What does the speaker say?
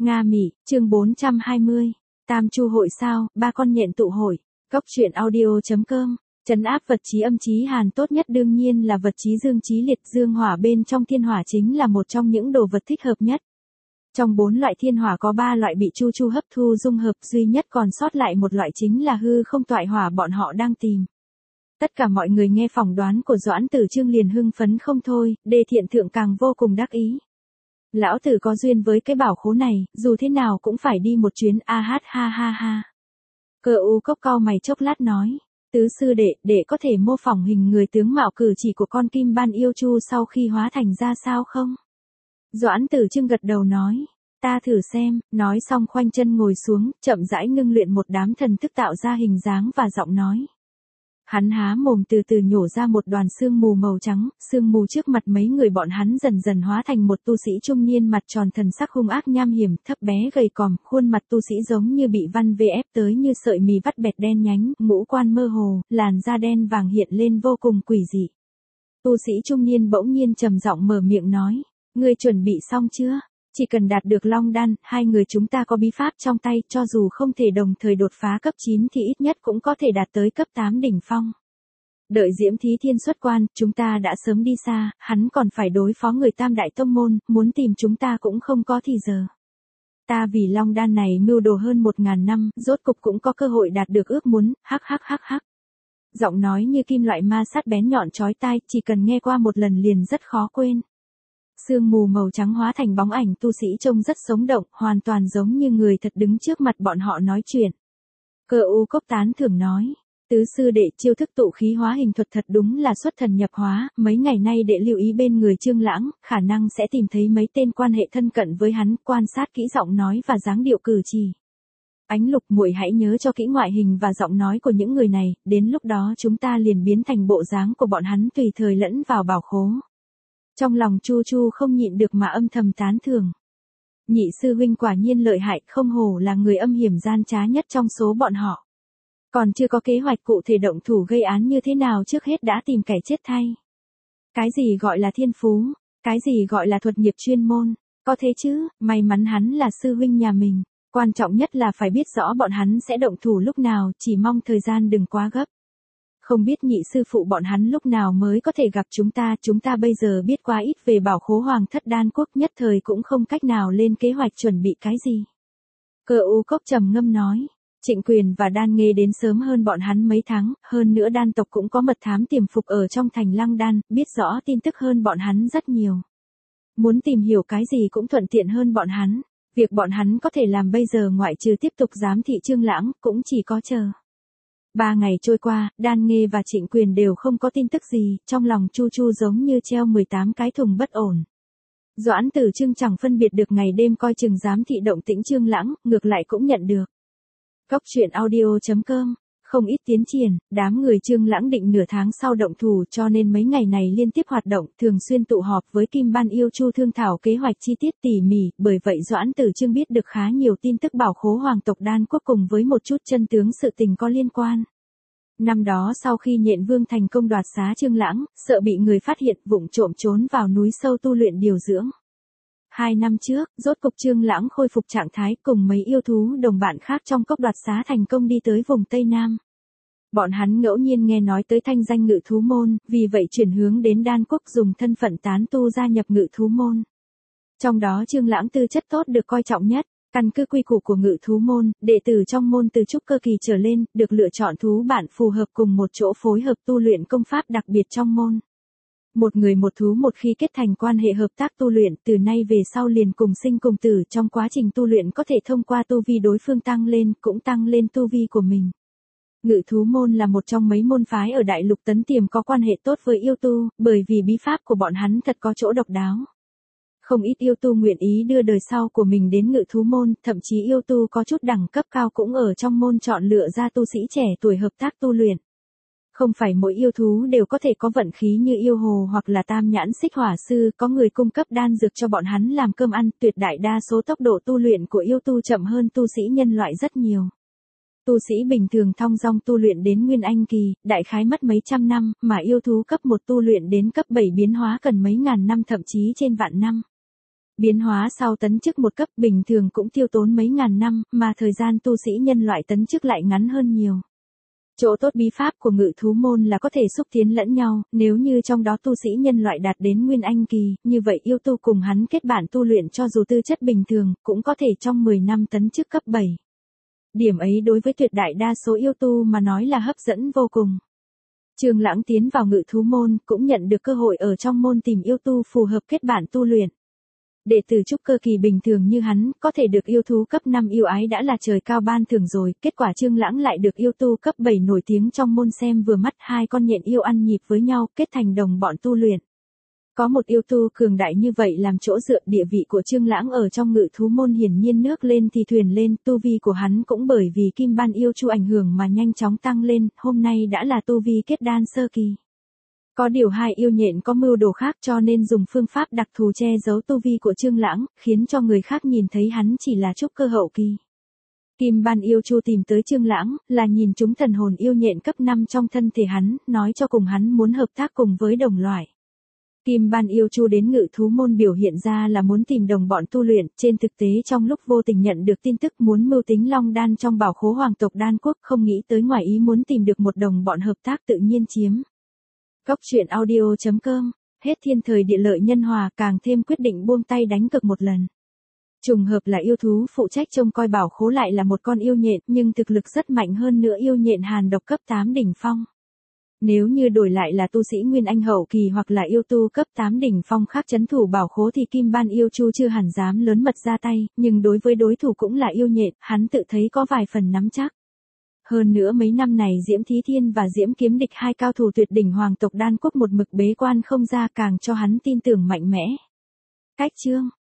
Nga Mỹ, chương 420. Tam Chu hội sao, ba con nhện tụ hội. Cốc truyện audio.com. Trấn áp vật chí âm chí hàn tốt nhất đương nhiên là vật chí dương chí liệt, dương hỏa bên trong thiên hỏa chính là một trong những đồ vật thích hợp nhất. Trong 4 loại thiên hỏa có 3 loại bị Chu Chu hấp thu dung hợp, duy nhất còn sót lại một loại chính là hư không toại hỏa bọn họ đang tìm. Tất cả mọi người nghe phỏng đoán của Doãn Tử Chương liền hưng phấn không thôi, Đề Thiện Thượng càng vô cùng đắc ý. Lão tử có duyên với cái bảo khố này, dù thế nào cũng phải đi một chuyến, a hát ha ha ha. Cơ U Cốc cau mày chốc lát nói, tứ sư đệ có thể mô phỏng hình người tướng mạo cử chỉ của con kim ban yêu chu sau khi hóa thành ra sao không? Doãn Tử Chương gật đầu nói, ta thử xem, nói xong khoanh chân ngồi xuống, chậm rãi ngưng luyện một đám thần thức tạo ra hình dáng và giọng nói. Hắn há mồm từ từ nhổ ra một đoàn sương mù màu trắng, sương mù trước mặt mấy người bọn hắn dần dần hóa thành một tu sĩ trung niên mặt tròn thần sắc hung ác nham hiểm, thấp bé gầy còm, khuôn mặt tu sĩ giống như bị văn vê ép tới như sợi mì vắt bẹt đen nhánh, ngũ quan mơ hồ, làn da đen vàng hiện lên vô cùng quỷ dị. Tu sĩ trung niên bỗng nhiên trầm giọng mở miệng nói, ngươi chuẩn bị xong chưa? Chỉ cần đạt được Long Đan, hai người chúng ta có bí pháp trong tay, cho dù không thể đồng thời đột phá cấp 9 thì ít nhất cũng có thể đạt tới cấp 8 đỉnh phong. Đợi Diễm Thí Thiên xuất quan, chúng ta đã sớm đi xa, hắn còn phải đối phó người Tam Đại Tông Môn, muốn tìm chúng ta cũng không có thì giờ. Ta vì Long Đan này mưu đồ hơn 1000 năm, rốt cục cũng có cơ hội đạt được ước muốn, hắc hắc hắc hắc. Giọng nói như kim loại ma sát bén nhọn chói tai, chỉ cần nghe qua một lần liền rất khó quên. Sương mù màu trắng hóa thành bóng ảnh tu sĩ trông rất sống động, hoàn toàn giống như người thật đứng trước mặt bọn họ nói chuyện. Cơ U Cốc tán thưởng nói, tứ sư đệ chiêu thức tụ khí hóa hình thuật thật đúng là xuất thần nhập hóa, mấy ngày nay đệ lưu ý bên người Trương Lãng, khả năng sẽ tìm thấy mấy tên quan hệ thân cận với hắn, quan sát kỹ giọng nói và dáng điệu cử chỉ. Ánh Lục muội hãy nhớ cho kỹ ngoại hình và giọng nói của những người này, đến lúc đó chúng ta liền biến thành bộ dáng của bọn hắn tùy thời lẫn vào bảo khố. Trong lòng Chu Chu không nhịn được mà âm thầm tán thưởng. Nhị sư huynh quả nhiên lợi hại, không hổ là người âm hiểm gian trá nhất trong số bọn họ. Còn chưa có kế hoạch cụ thể động thủ gây án như thế nào trước hết đã tìm kẻ chết thay. Cái gì gọi là thiên phú, cái gì gọi là thuật nghiệp chuyên môn, có thế chứ, may mắn hắn là sư huynh nhà mình. Quan trọng nhất là phải biết rõ bọn hắn sẽ động thủ lúc nào, chỉ mong thời gian đừng quá gấp. Không biết nhị sư phụ bọn hắn lúc nào mới có thể gặp chúng ta bây giờ biết quá ít về bảo khố Hoàng Thất Đan Quốc, nhất thời cũng không cách nào lên kế hoạch chuẩn bị cái gì. Cơ U Cốc trầm ngâm nói, Trịnh Quyền và Đan Nghê đến sớm hơn bọn hắn mấy tháng, hơn nữa đan tộc cũng có mật thám tiềm phục ở trong thành Lăng Đan, biết rõ tin tức hơn bọn hắn rất nhiều. Muốn tìm hiểu cái gì cũng thuận tiện hơn bọn hắn, việc bọn hắn có thể làm bây giờ ngoại trừ tiếp tục giám thị Trương Lãng, cũng chỉ có chờ. 3 ngày trôi qua, Đan Nghê và Trịnh Quyền đều không có tin tức gì, trong lòng Chu Chu giống như treo 18 cái thùng bất ổn. Doãn Tử Chương chẳng phân biệt được ngày đêm coi chừng giám thị động tĩnh Trương Lãng, ngược lại cũng nhận được. Cốc truyện audio.com. Không ít tiến triển, đám người Trương Lãng định nửa tháng sau động thủ, cho nên mấy ngày này liên tiếp hoạt động, thường xuyên tụ họp với Kim Ban Yêu Chu thương thảo kế hoạch chi tiết tỉ mỉ, bởi vậy Doãn Tử Chương biết được khá nhiều tin tức bảo khố Hoàng tộc Đan Quốc cùng với một chút chân tướng sự tình có liên quan. Năm đó sau khi Nhện Vương thành công đoạt xá Trương Lãng, sợ bị người phát hiện, vụng trộm trốn vào núi sâu tu luyện điều dưỡng. 2 năm trước, rốt cục Trương Lãng khôi phục trạng thái cùng mấy yêu thú đồng bạn khác trong cốc đoạt xá thành công đi tới vùng Tây Nam. Bọn hắn ngẫu nhiên nghe nói tới thanh danh Ngự Thú Môn, vì vậy chuyển hướng đến Đan Quốc dùng thân phận tán tu gia nhập Ngự Thú Môn. Trong đó Trương Lãng tư chất tốt được coi trọng nhất, căn cứ quy củ của Ngự Thú Môn, đệ tử trong môn từ trúc cơ kỳ trở lên, được lựa chọn thú bạn phù hợp cùng một chỗ phối hợp tu luyện công pháp đặc biệt trong môn. Một người một thú một khi kết thành quan hệ hợp tác tu luyện, từ nay về sau liền cùng sinh cùng tử, trong quá trình tu luyện có thể thông qua tu vi đối phương tăng lên, cũng tăng lên tu vi của mình. Ngự Thú Môn là một trong mấy môn phái ở Đại Lục Tấn Tiềm có quan hệ tốt với yêu tu, bởi vì bí pháp của bọn hắn thật có chỗ độc đáo. Không ít yêu tu nguyện ý đưa đời sau của mình đến Ngự Thú Môn, thậm chí yêu tu có chút đẳng cấp cao cũng ở trong môn chọn lựa ra tu sĩ trẻ tuổi hợp tác tu luyện. Không phải mỗi yêu thú đều có thể có vận khí như yêu hồ hoặc là tam nhãn xích hỏa sư, có người cung cấp đan dược cho bọn hắn làm cơm ăn, tuyệt đại đa số tốc độ tu luyện của yêu tu chậm hơn tu sĩ nhân loại rất nhiều. Tu sĩ bình thường thong dong tu luyện đến Nguyên Anh kỳ, đại khái mất mấy trăm năm, mà yêu thú cấp 1 tu luyện đến cấp 7 biến hóa cần mấy ngàn năm thậm chí trên vạn năm. Biến hóa sau tấn chức một cấp bình thường cũng tiêu tốn mấy ngàn năm, mà thời gian tu sĩ nhân loại tấn chức lại ngắn hơn nhiều. Chỗ tốt bí pháp của ngự thú môn là có thể xúc tiến lẫn nhau, nếu như trong đó tu sĩ nhân loại đạt đến Nguyên Anh kỳ, như vậy yêu tu cùng hắn kết bạn tu luyện cho dù tư chất bình thường, cũng có thể trong 10 năm tấn chức cấp 7. Điểm ấy đối với tuyệt đại đa số yêu tu mà nói là hấp dẫn vô cùng. Trương Lãng tiến vào ngự thú môn, cũng nhận được cơ hội ở trong môn tìm yêu tu phù hợp kết bạn tu luyện. Đệ tử trúc cơ kỳ bình thường như hắn, có thể được yêu thú cấp 5 yêu ái đã là trời cao ban thưởng rồi, kết quả Trương Lãng lại được yêu tu cấp 7 nổi tiếng trong môn xem vừa mắt, hai con nhện yêu ăn nhịp với nhau, kết thành đồng bọn tu luyện. Có một yêu tu cường đại như vậy làm chỗ dựa, địa vị của Trương Lãng ở trong ngự thú môn hiển nhiên nước lên thì thuyền lên, tu vi của hắn cũng bởi vì kim ban yêu chu ảnh hưởng mà nhanh chóng tăng lên, hôm nay đã là tu vi kết đan sơ kỳ. Có điều hai yêu nhện có mưu đồ khác cho nên dùng phương pháp đặc thù che giấu tu vi của Trương Lãng, khiến cho người khác nhìn thấy hắn chỉ là trúc cơ hậu kỳ. Kim ban yêu chu tìm tới Trương Lãng, là nhìn chúng thần hồn yêu nhện cấp 5 trong thân thể hắn, nói cho cùng hắn muốn hợp tác cùng với đồng loại. Kim ban yêu chu đến ngự thú môn biểu hiện ra là muốn tìm đồng bọn tu luyện, trên thực tế trong lúc vô tình nhận được tin tức muốn mưu tính long đan trong bảo khố hoàng tộc đan quốc, không nghĩ tới ngoài ý muốn tìm được một đồng bọn hợp tác tự nhiên chiếm. Góc truyện audio.com, hết thiên thời địa lợi nhân hòa, càng thêm quyết định buông tay đánh cược một lần. Trùng hợp là yêu thú phụ trách trông coi bảo khố lại là một con yêu nhện, nhưng thực lực rất mạnh hơn nữa yêu nhện hàn độc cấp 8 đỉnh phong. Nếu như đổi lại là tu sĩ Nguyên Anh hậu kỳ hoặc là yêu tu cấp 8 đỉnh phong khác trấn thủ bảo khố thì Kim Ban yêu chu chưa hẳn dám lớn mật ra tay, nhưng đối với đối thủ cũng là yêu nhện, hắn tự thấy có vài phần nắm chắc. Hơn nữa mấy năm này Diễm Thí Thiên và Diễm Kiếm Địch, hai cao thủ tuyệt đỉnh hoàng tộc đan quốc một mực bế quan không ra, càng cho hắn tin tưởng mạnh mẽ. Cách chương